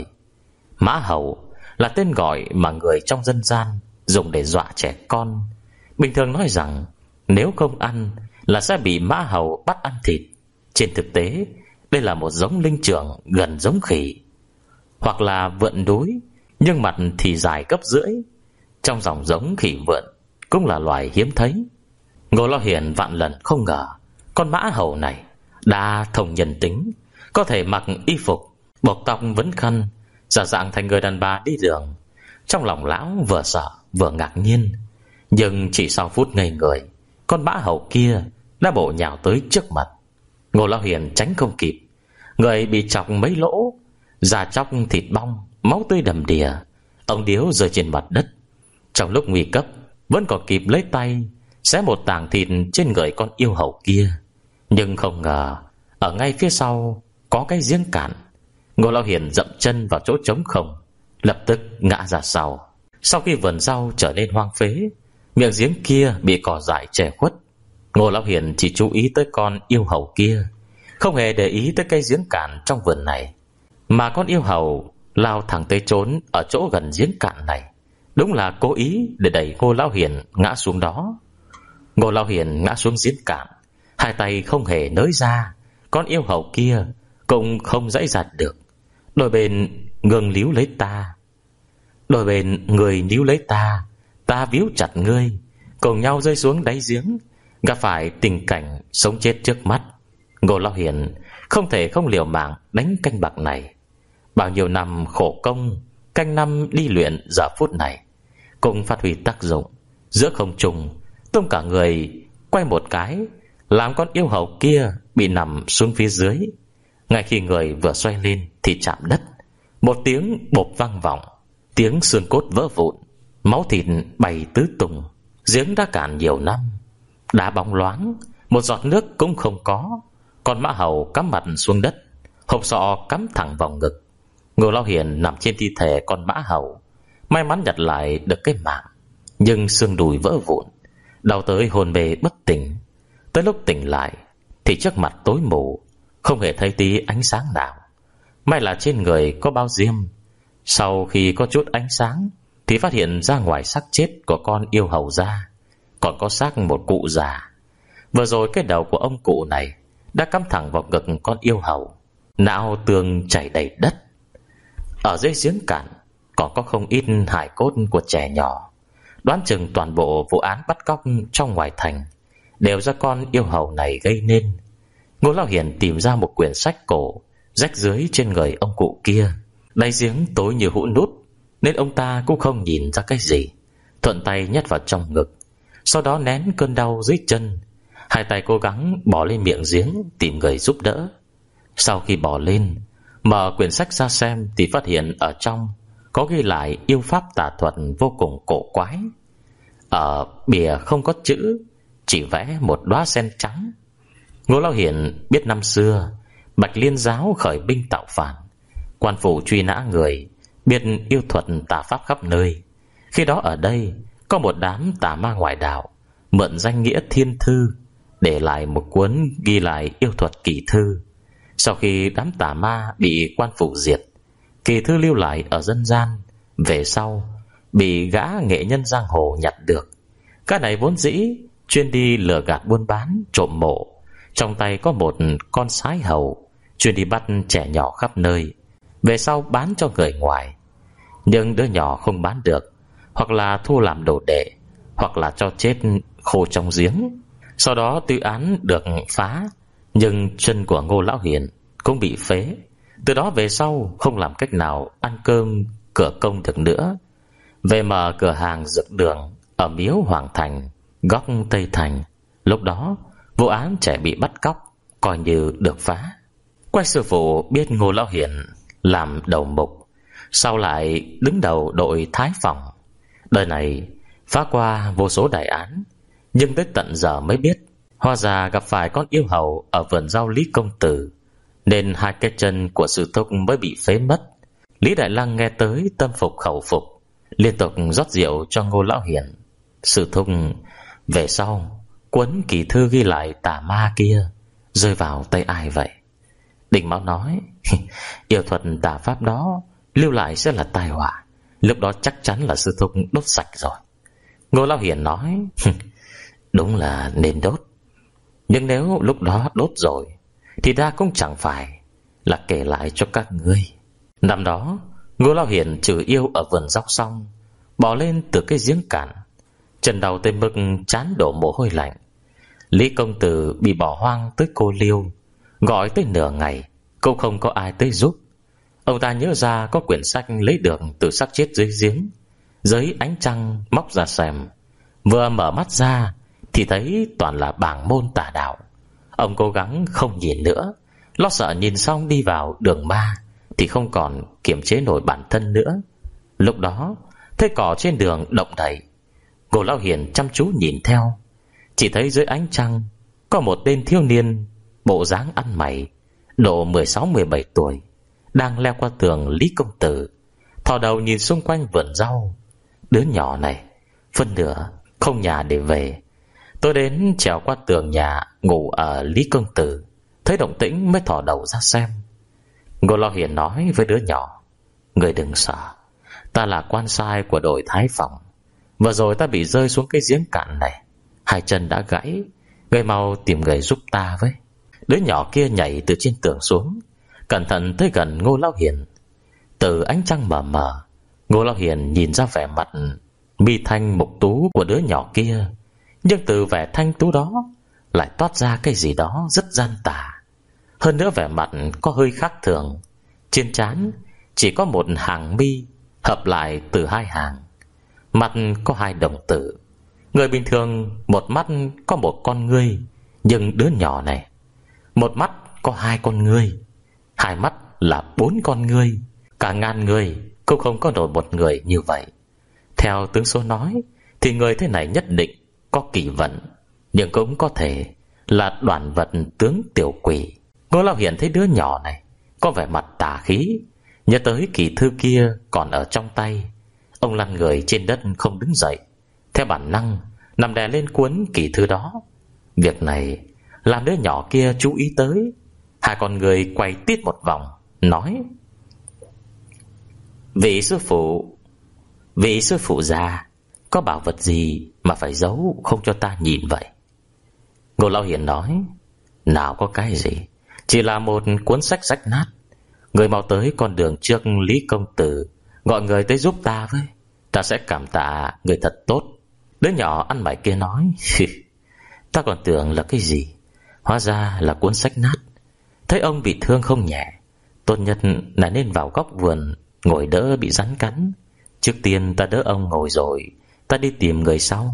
Mã hầu là tên gọi mà người trong dân gian dùng để dọa trẻ con. Bình thường nói rằng nếu không ăn là sẽ bị mã hầu bắt ăn thịt. Trên thực tế, đây là một giống linh trưởng gần giống khỉ, hoặc là vượn đuối, nhưng mặt thì dài gấp rưỡi. Trong dòng giống khỉ vượn cũng là loài hiếm thấy. Ngô Lão Hiền vạn lần không ngờ con mã hầu này đã thông nhân tính, có thể mặc y phục, buộc tóc vấn khăn, giả dạng thành người đàn bà đi đường. Trong lòng lão vừa sợ vừa ngạc nhiên. Nhưng chỉ sau phút ngây người, con mã hầu kia đã bổ nhào tới trước mặt. Ngô Lão Hiền tránh không kịp, người bị chọc mấy lỗ, da chóc thịt bong, máu tươi đầm đìa, ống điếu rơi trên mặt đất. Trong lúc nguy cấp vẫn còn kịp lấy tay xé một tảng thịt trên người con yêu hầu kia. Nhưng không ngờ ở ngay phía sau có cái giếng cạn. Ngô Lão Hiền dậm chân vào chỗ trống không, lập tức ngã ra sau. Sau khi vườn rau trở nên hoang phế, miệng giếng kia bị cỏ dại che khuất. Ngô Lão Hiền chỉ chú ý tới con yêu hầu kia, không hề để ý tới cái giếng cạn trong vườn này. Mà con yêu hầu lao thẳng tới trốn ở chỗ gần giếng cạn này, đúng là cố ý để đẩy Ngô Lão Hiền ngã xuống đó. Ngô Lão Hiền ngã xuống giếng cạn, hai tay không hề nới ra, con yêu hầu kia cũng không dãy giật được. Đôi bên ngừng níu lấy ta, đôi bên người níu lấy ta, ta víu chặt ngươi, cùng nhau rơi xuống đáy giếng, gặp phải tình cảnh sống chết trước mắt. Ngô Lão Hiền không thể không liều mạng đánh canh bạc này. Bao nhiêu năm khổ công, canh năm đi luyện giờ phút này cùng phát huy tác dụng. Giữa không trung tung cả người quay một cái, làm con yêu hầu kia bị nằm xuống phía dưới. Ngay khi người vừa xoay lên thì chạm đất, một tiếng bộp vang vọng, tiếng xương cốt vỡ vụn, máu thịt bay tứ tung. Giếng đã cạn nhiều năm, đá bóng loáng, một giọt nước cũng không có. Con mã hầu cắm mặt xuống đất, hộp sọ cắm thẳng vào ngực. Ngô Lão Hiền nằm trên thi thể con mã hầu, may mắn nhặt lại được cái mạng, nhưng xương đùi vỡ vụn, đau tới hồn mê bất tỉnh. Tới lúc tỉnh lại thì trước mặt tối mù, không hề thấy tí ánh sáng nào. May là trên người có bao diêm. Sau khi có chút ánh sáng thì phát hiện ra ngoài xác chết của con yêu hầu ra còn có xác một cụ già. Vừa rồi cái đầu của ông cụ này đã cắm thẳng vào ngực con yêu hầu, não tường chảy đầy đất. Ở dưới giếng cạn còn có không ít hài cốt của trẻ nhỏ. Đoán chừng toàn bộ vụ án bắt cóc trong ngoài thành đều do con yêu hầu này gây nên. Ngô Lão Hiền tìm ra một quyển sách cổ rách dưới trên người ông cụ kia. Đáy giếng tối như hũ nút nên ông ta cũng không nhìn ra cái gì. thuận tay nhét vào trong ngực, sau đó nén cơn đau dưới chân. Hai tay cố gắng bỏ lên miệng giếng tìm người giúp đỡ. Sau khi bỏ lên, mở quyển sách ra xem thì phát hiện ở trong có ghi lại yêu pháp tà thuật vô cùng cổ quái. Ở bìa không có chữ, chỉ vẽ một đóa sen trắng. Ngô Lão Hiền biết năm xưa Bạch Liên giáo khởi binh tạo phản, quan phủ truy nã người, biết yêu thuật tà pháp khắp nơi. Khi đó ở đây có một đám tà ma ngoại đạo mượn danh nghĩa thiên thư để lại một cuốn ghi lại yêu thuật kỳ thư. Sau khi đám tà ma bị quan phủ diệt, kỳ thư lưu lại ở dân gian, về sau bị gã nghệ nhân giang hồ nhặt được. Cái này vốn dĩ chuyên đi lừa gạt buôn bán trộm mộ, trong tay có một con sái hầu, chuyên đi bắt trẻ nhỏ khắp nơi, về sau bán cho người ngoài. Nhưng đứa nhỏ không bán được, hoặc là thu làm đồ đệ, hoặc là cho chết khô trong giếng. Sau đó tư án được phá, nhưng chân của Ngô Lão Hiền cũng bị phế. Từ đó về sau không làm cách nào ăn cơm cửa công được nữa. Về mở cửa hàng dược đường ở miếu Hoàng Thành, góc Tây Thành. Lúc đó vụ án trẻ bị bắt cóc coi như được phá. Quay sư phụ biết Ngô Lão Hiền làm đầu mục, sau lại đứng đầu đội Thái Phòng. Đời này phá qua vô số đại án, nhưng tới tận giờ mới biết hóa ra gặp phải con yêu hầu ở vườn rau Lý công tử, nên hai cái chân của sư thúc mới bị phế mất. Lý Đại Lăng nghe tới tâm phục khẩu phục, liên tục rót rượu cho Ngô Lão Hiền. Sư thúc về sau cuốn kỳ thư ghi lại tà ma kia rơi vào tay ai vậy? Đinh Mão nói yêu thuật tà pháp đó lưu lại sẽ là tai họa, lúc đó chắc chắn là sư thúc đốt sạch rồi. Ngô Lão Hiền nói đúng là nên đốt, nhưng nếu lúc đó đốt rồi thì ta cũng chẳng phải là kể lại cho các ngươi. Năm đó Ngô Lão Hiền trừ yêu ở vườn dóc xong, bỏ lên từ cái giếng cạn, chân đầu tới mức chán đổ mồ hôi lạnh. Lý công tử bị bỏ hoang tới cô liêu, gọi tới nửa ngày cũng không có ai tới giúp. Ông ta nhớ ra có quyển sách lấy được từ xác chết dưới giếng, dưới ánh trăng móc ra xem. Vừa mở mắt ra thì thấy toàn là bảng môn tà đạo. Ông cố gắng không nhìn nữa, lo sợ nhìn xong đi vào đường ma thì không còn kiềm chế nổi bản thân nữa. Lúc đó thấy cỏ trên đường động đậy, Ngô Lão Hiền chăm chú nhìn theo, chỉ thấy dưới ánh trăng có một tên thiếu niên bộ dáng ăn mày, độ mười sáu mười bảy tuổi, đang leo qua tường Lý công tử, thò đầu nhìn xung quanh vườn rau. Đứa nhỏ này phân nửa không nhà để về, tôi đến trèo qua tường nhà ngủ ở Lý công tử, thấy động tĩnh mới thò đầu ra xem. Ngô Lão Hiền nói với đứa nhỏ, người đừng sợ, ta là quan sai của đội Thái Phòng, vừa rồi ta bị rơi xuống cái giếng cạn này, hai chân đã gãy, người mau tìm người giúp ta với. Đứa nhỏ kia nhảy từ trên tường xuống, cẩn thận tới gần Ngô Lão Hiền. Từ ánh trăng mờ mờ, Ngô Lão Hiền nhìn ra vẻ mặt mi thanh mục tú của đứa nhỏ kia, nhưng từ vẻ thanh tú đó lại toát ra cái gì đó rất gian tà. Hơn nữa vẻ mặt có hơi khác thường, trên trán chỉ có một hàng mi hợp lại từ hai hàng, mặt có hai đồng tử. Người bình thường một mắt có một con ngươi, nhưng đứa nhỏ này một mắt có hai con ngươi, hai mắt là bốn con ngươi. Cả ngàn người cũng không có nổi một người như vậy. Theo tướng số nói thì người thế này nhất định có kỳ vận, nhưng cũng có thể là đoàn vật tướng tiểu quỷ. Ngô Lão Hiền thấy đứa nhỏ này có vẻ mặt tà khí, nhớ tới kỳ thư kia còn ở trong tay. Ông lăn người trên đất không đứng dậy, theo bản năng nằm đè lên cuốn kỳ thư đó. Việc này làm đứa nhỏ kia chú ý tới. Hai con người quay tít một vòng, nói: Vị sư phụ, vị sư phụ già, có bảo vật gì mà phải giấu không cho ta nhìn vậy? Ngô Lão Hiền nói: Nào có cái gì, chỉ là một cuốn sách rách nát. Người mau tới con đường trước Lý công tử, gọi người tới giúp ta với, ta sẽ cảm tạ người thật tốt. Đứa nhỏ ăn mày kia nói: Ta còn tưởng là cái gì, hóa ra là cuốn sách nát. Thấy ông bị thương không nhẹ, tốt nhất là nên vào góc vườn ngồi đỡ bị rắn cắn. Trước tiên ta đỡ ông ngồi rồi ta đi tìm người sau.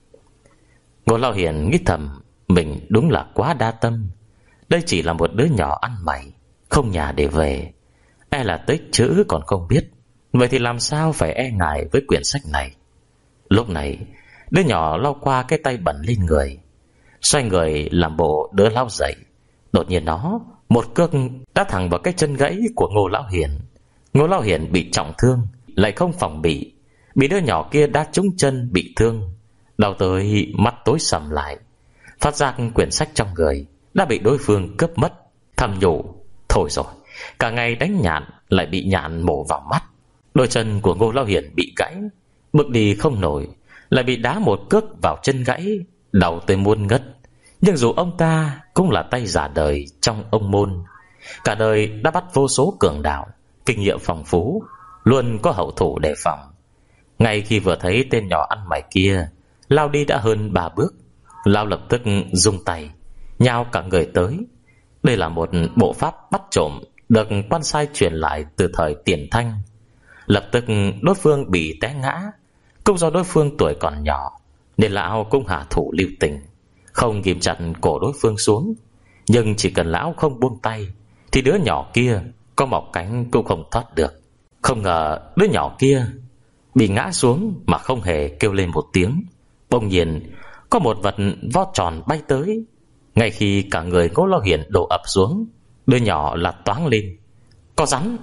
Ngô Lão Hiền nghĩ thầm, mình đúng là quá đa tâm. Đây chỉ là một đứa nhỏ ăn mày, không nhà để về, e là tích chữ còn không biết. Vậy thì làm sao phải e ngại với quyển sách này. Lúc này đứa nhỏ lau qua cái tay bẩn lên người, xoay người làm bộ đỡ Lão dậy. Đột nhiên nó một cước đá thẳng vào cái chân gãy của Ngô Lão Hiền. Ngô Lão Hiền bị trọng thương, lại không phòng bị, bị đứa nhỏ kia đá trúng chân bị thương, đau tới mắt tối sầm lại. Phát giác quyển sách trong người đã bị đối phương cướp mất, thầm nhủ, thôi rồi, cả ngày đánh nhạn lại bị nhạn mổ vào mắt. Đôi chân của Ngô Lão Hiền bị gãy, bước đi không nổi, lại bị đá một cước vào chân gãy, đau tới muôn ngất. Nhưng dù ông ta cũng là tay giả đời trong ông môn, cả đời đã bắt vô số cường đạo, kinh nghiệm phong phú, luôn có hậu thủ đề phòng. Ngay khi vừa thấy tên nhỏ ăn mày kia lao đi đã hơn ba bước, Lão lập tức rung tay nhào cả người tới. Đây là một bộ pháp bắt trộm được quan sai truyền lại từ thời Tiền Thanh. Lập tức đối phương bị té ngã. Cũng do đối phương tuổi còn nhỏ nên lão cũng hạ thủ lưu tình, không ghim chặt cổ đối phương xuống. Nhưng chỉ cần lão không buông tay thì đứa nhỏ kia có mọc cánh cũng không thoát được. Không ngờ đứa nhỏ kia bị ngã xuống mà không hề kêu lên một tiếng. Bỗng nhiên có một vật vo tròn bay tới. Ngay khi cả người Ngô Lão Hiền đổ ập xuống, đứa nhỏ là toáng lên. Có rắn!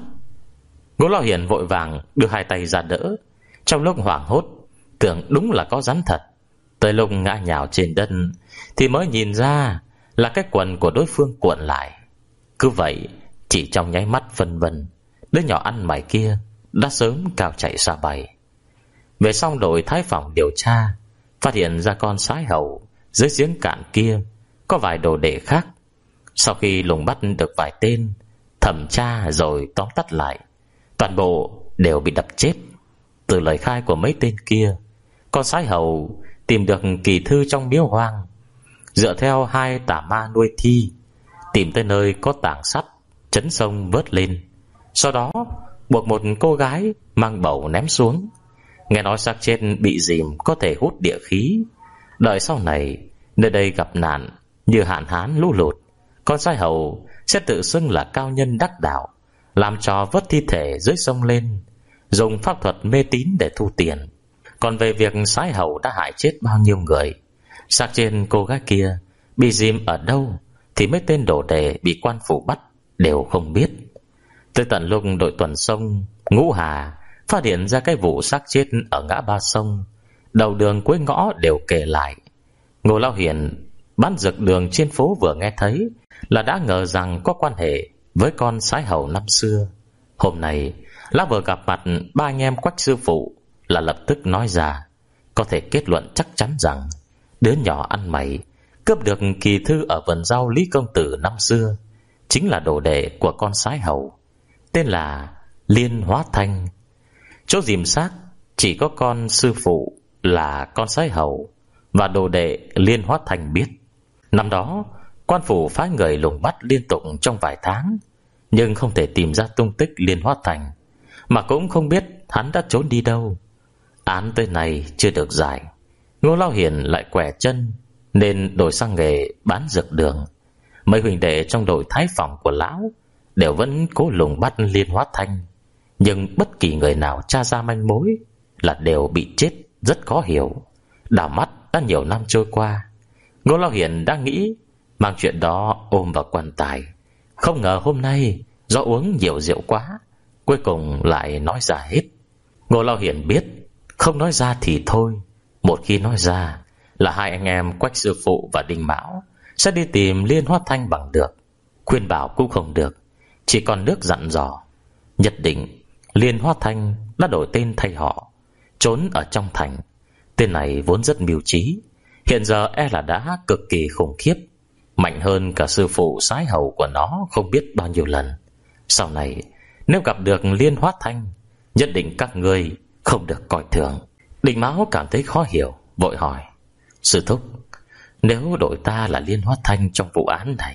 Ngô Lão Hiền vội vàng đưa hai tay ra đỡ. Trong lúc hoảng hốt tưởng đúng là có rắn thật, tới lúc ngã nhào trên đất thì mới nhìn ra là cái quần của đối phương cuộn lại. Cứ vậy chỉ trong nháy mắt phân vân, đứa nhỏ ăn mày kia đã sớm cao chạy xa bay. Về xong đội thái phòng điều tra, phát hiện ra con sái hầu dưới giếng cạn kia có vài đồ đệ khác. Sau khi lùng bắt được vài tên, thẩm tra rồi tóm tắt lại, toàn bộ đều bị đập chết. Từ lời khai của mấy tên kia, con sái hầu tìm được kỳ thư trong miếu hoang, dựa theo hai tà ma nuôi thi, tìm tới nơi có tảng sắt, chấn sông vớt lên. Sau đó buộc một cô gái mang bầu ném xuống. Nghe nói xác chết bị dìm có thể hút địa khí. Đợi sau này nơi đây gặp nạn như hạn hán lũ lụt, con sái hầu sẽ tự xưng là cao nhân đắc đạo, làm trò vớt thi thể dưới sông lên, dùng pháp thuật mê tín để thu tiền. Còn về việc sái hầu đã hại chết bao nhiêu người, xác trên cô gái kia bị dìm ở đâu thì mấy tên đồ đệ bị quan phủ bắt đều không biết. Tới tận lúc đội tuần sông Ngũ Hà phát hiện ra cái vụ xác chết ở ngã ba sông, đầu đường cuối ngõ đều kể lại. Ngô Lão Hiền bán dược đường trên phố vừa nghe thấy là đã ngờ rằng có quan hệ với con sái hầu năm xưa. Hôm nay lão vừa gặp mặt ba anh em Quách sư phụ là lập tức nói ra, có thể kết luận chắc chắn rằng đứa nhỏ ăn mày cướp được kỳ thư ở vườn rau Lý công tử năm xưa chính là đồ đệ của con sái hầu, tên là Liên Hóa Thanh. Chỗ dìm xác chỉ có con sư phụ là con sái hầu và đồ đệ Liên Hóa Thanh biết. Năm đó quan phủ phái người lùng bắt liên tục trong vài tháng, nhưng không thể tìm ra tung tích Liên Hóa Thanh, mà cũng không biết hắn đã trốn đi đâu. Án tới này chưa được giải, Ngô Lão Hiền lại quẻ chân nên đổi sang nghề bán dược đường. Mấy huynh đệ trong đội thái phòng của lão đều vẫn cố lùng bắt Liên Hóa Thanh, nhưng bất kỳ người nào tra ra manh mối là đều bị chết rất khó hiểu. Đảo mắt đã nhiều năm trôi qua, Ngô Lão Hiền đang nghĩ mang chuyện đó ôm vào quan tài. Không ngờ hôm nay do uống nhiều rượu quá, cuối cùng lại nói ra hết. Ngô Lão Hiền biết không nói ra thì thôi, một khi nói ra là hai anh em Quách sư phụ và Đinh Mão sẽ đi tìm Liên Hóa Thanh bằng được. Khuyên bảo cũng không được, chỉ còn nước dặn dò. Nhất định Liên Hóa Thanh đã đổi tên thay họ, trốn ở trong thành. Tên này vốn rất mưu trí, hiện giờ e là đã cực kỳ khủng khiếp, mạnh hơn cả sư phụ sái hầu của nó không biết bao nhiêu lần. Sau này nếu gặp được Liên Hóa Thanh, nhất định các ngươi không được coi thường. Đinh Mão cảm thấy khó hiểu, vội hỏi, sư thúc, nếu đội ta là Liên Hóa Thanh trong vụ án này,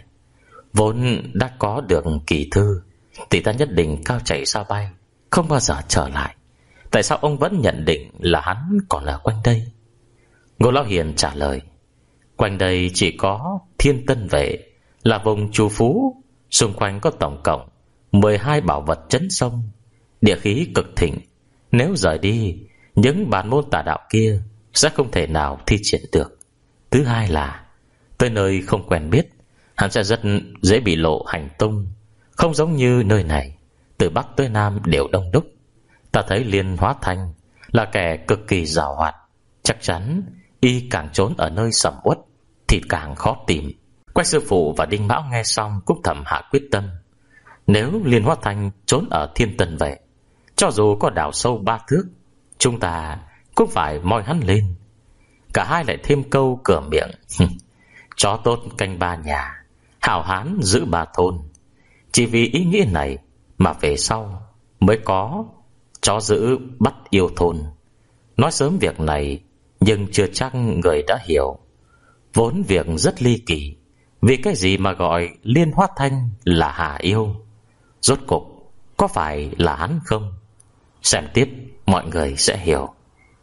vốn đã có được kỳ thư, thì ta nhất định cao chạy sao bay, không bao giờ trở lại. tại sao ông vẫn nhận định là hắn còn ở quanh đây? Ngô Lão Hiền trả lời: Quanh đây chỉ có Thiên Tân Vệ, là vùng trù phú, xung quanh có tổng cộng mười hai bảo vật trấn sông, địa khí cực thịnh. Nếu rời đi, những bản môn tà đạo kia sẽ không thể nào thi triển được. Thứ hai là tới nơi không quen biết, hắn sẽ rất dễ bị lộ hành tung. Không giống như nơi này, từ Bắc tới Nam đều đông đúc. Ta thấy Liên Hóa Thanh là kẻ cực kỳ giàu hoạt, chắc chắn y càng trốn ở nơi sầm uất thì càng khó tìm. Quách sư phụ và Đinh Mão nghe xong cũng thầm hạ quyết tâm. Nếu Liên Hóa Thanh trốn ở Thiên Tân Vệ, cho dù có đào sâu ba thước, chúng ta cũng phải moi hắn lên. Cả hai lại thêm câu cửa miệng: chó tốt canh ba nhà, hảo hán giữ ba thôn. Chỉ vì ý nghĩa này mà về sau mới có chó giữ bắt yêu thôn. Nói sớm việc này, nhưng chưa chắc người đã hiểu. Vốn việc rất ly kỳ, vì cái gì mà gọi Liên Hóa Thanh là hà yêu? Rốt cục có phải là hắn không? Xem tiếp mọi người sẽ hiểu.